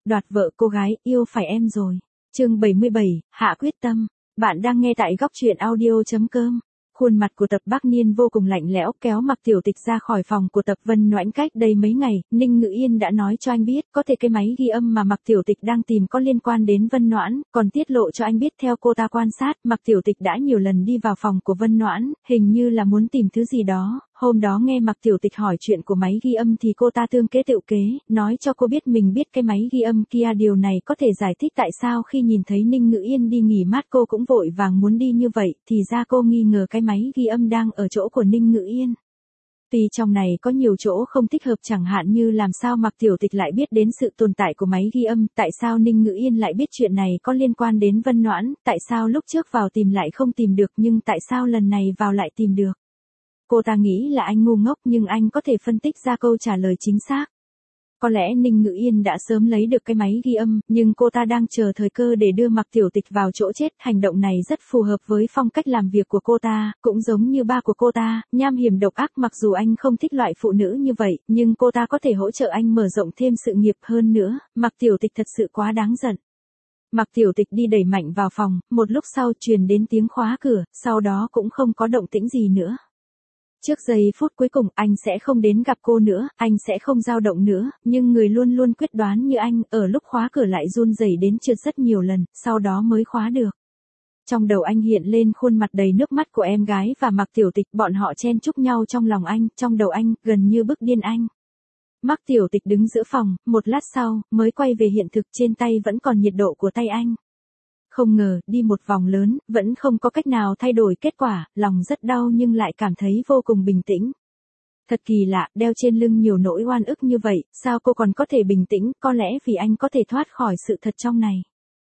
đoạt vợ cô gái, yêu phải em rồi. Chương 77, hạ quyết tâm. Bạn đang nghe tại góc truyện audio.com. Khuôn mặt của Tập Bắc Niên vô cùng lạnh lẽo, kéo Mạc Tiểu Tịch ra khỏi phòng của Tập Vân Noãnh. Cách đây mấy ngày, Ninh Ngự Yên đã nói cho anh biết, có thể cái máy ghi âm mà Mạc Tiểu Tịch đang tìm có liên quan đến Vân Noãn, còn tiết lộ cho anh biết theo cô ta quan sát, Mạc Tiểu Tịch đã nhiều lần đi vào phòng của Vân Noãn, hình như là muốn tìm thứ gì đó. Hôm đó nghe Mạc Tiểu Tịch hỏi chuyện của máy ghi âm thì cô ta tương kế tựu kế, nói cho cô biết mình biết cái máy ghi âm kia. Điều này có thể giải thích tại sao khi nhìn thấy Ninh Ngự Yên đi nghỉ mát cô cũng vội vàng muốn đi như vậy, thì ra cô nghi ngờ cái máy ghi âm đang ở chỗ của Ninh Ngự Yên. Tuy trong này có nhiều chỗ không thích hợp, chẳng hạn như làm sao Mạc Tiểu Tịch lại biết đến sự tồn tại của máy ghi âm, tại sao Ninh Ngự Yên lại biết chuyện này có liên quan đến Vân Noãn, tại sao lúc trước vào tìm lại không tìm được nhưng tại sao lần này vào lại tìm được. Cô ta nghĩ là anh ngu ngốc nhưng anh có thể phân tích ra câu trả lời chính xác. Có lẽ Ninh Ngự Yên đã sớm lấy được cái máy ghi âm, nhưng cô ta đang chờ thời cơ để đưa Mạc Tiểu Tịch vào chỗ chết. Hành động này rất phù hợp với phong cách làm việc của cô ta, cũng giống như ba của cô ta, nham hiểm độc ác. Mặc dù anh không thích loại phụ nữ như vậy, nhưng cô ta có thể hỗ trợ anh mở rộng thêm sự nghiệp hơn nữa. Mạc Tiểu Tịch thật sự quá đáng giận. Mạc Tiểu Tịch đi đẩy mạnh vào phòng, một lúc sau truyền đến tiếng khóa cửa, sau đó cũng không có động tĩnh gì nữa. Trước giây phút cuối cùng, anh sẽ không đến gặp cô nữa, anh sẽ không dao động nữa, nhưng người luôn luôn quyết đoán như anh, ở lúc khóa cửa lại run rẩy đến trượt rất nhiều lần, sau đó mới khóa được. Trong đầu anh hiện lên khuôn mặt đầy nước mắt của em gái và Mạc Tiểu Tịch, bọn họ chen chúc nhau trong lòng anh, trong đầu anh, gần như bức điên anh. Mạc Tiểu Tịch đứng giữa phòng, một lát sau, mới quay về hiện thực, trên tay vẫn còn nhiệt độ của tay anh. Không ngờ, đi một vòng lớn, vẫn không có cách nào thay đổi kết quả, lòng rất đau nhưng lại cảm thấy vô cùng bình tĩnh. Thật kỳ lạ, đeo trên lưng nhiều nỗi oan ức như vậy, sao cô còn có thể bình tĩnh, có lẽ vì anh có thể thoát khỏi sự thật trong này.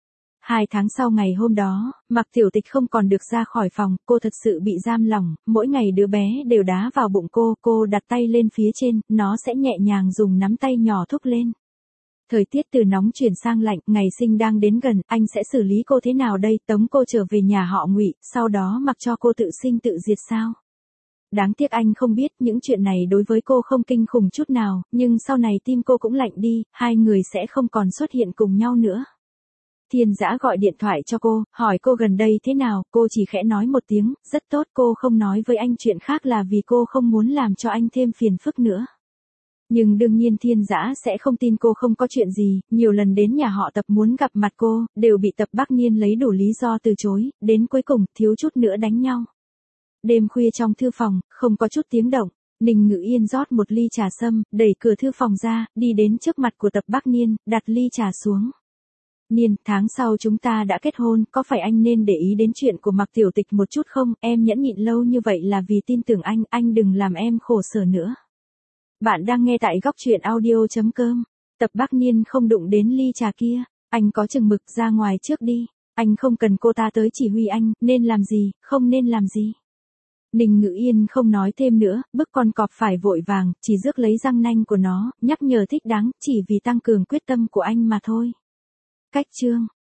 2 tháng sau ngày hôm đó, Mạc Tiểu Tịch không còn được ra khỏi phòng, cô thật sự bị giam lỏng, mỗi ngày đứa bé đều đá vào bụng cô đặt tay lên phía trên, nó sẽ nhẹ nhàng dùng nắm tay nhỏ thúc lên. Thời tiết từ nóng chuyển sang lạnh, ngày sinh đang đến gần, anh sẽ xử lý cô thế nào đây, tống cô trở về nhà họ Ngụy, sau đó mặc cho cô tự sinh tự diệt sao? Đáng tiếc anh không biết, những chuyện này đối với cô không kinh khủng chút nào, nhưng sau này tim cô cũng lạnh đi, hai người sẽ không còn xuất hiện cùng nhau nữa. Thiên Dã gọi điện thoại cho cô, hỏi cô gần đây thế nào, cô chỉ khẽ nói một tiếng, rất tốt. Cô không nói với anh chuyện khác là vì cô không muốn làm cho anh thêm phiền phức nữa. Nhưng đương nhiên Thiên Dã sẽ không tin cô không có chuyện gì, nhiều lần đến nhà họ Tập muốn gặp mặt cô, đều bị Tập Bắc Niên lấy đủ lý do từ chối, đến cuối cùng, thiếu chút nữa đánh nhau. Đêm khuya trong thư phòng, không có chút tiếng động, Ninh Ngự Yên rót một ly trà sâm, đẩy cửa thư phòng ra, đi đến trước mặt của Tập Bắc Niên, đặt ly trà xuống. Niên, tháng sau chúng ta đã kết hôn, có phải anh nên để ý đến chuyện của Mạc Tiểu Tịch một chút không, em nhẫn nhịn lâu như vậy là vì tin tưởng anh đừng làm em khổ sở nữa. Bạn đang nghe tại góc truyện audio.com. Tập Bắc Niên không đụng đến ly trà kia, anh có chừng mực, ra ngoài trước đi, anh không cần cô ta tới chỉ huy anh, nên làm gì, không nên làm gì. Ninh Ngự Yên không nói thêm nữa, bức con cọp phải vội vàng, chỉ rước lấy răng nanh của nó, nhắc nhở thích đáng, chỉ vì tăng cường quyết tâm của anh mà thôi. Cách chương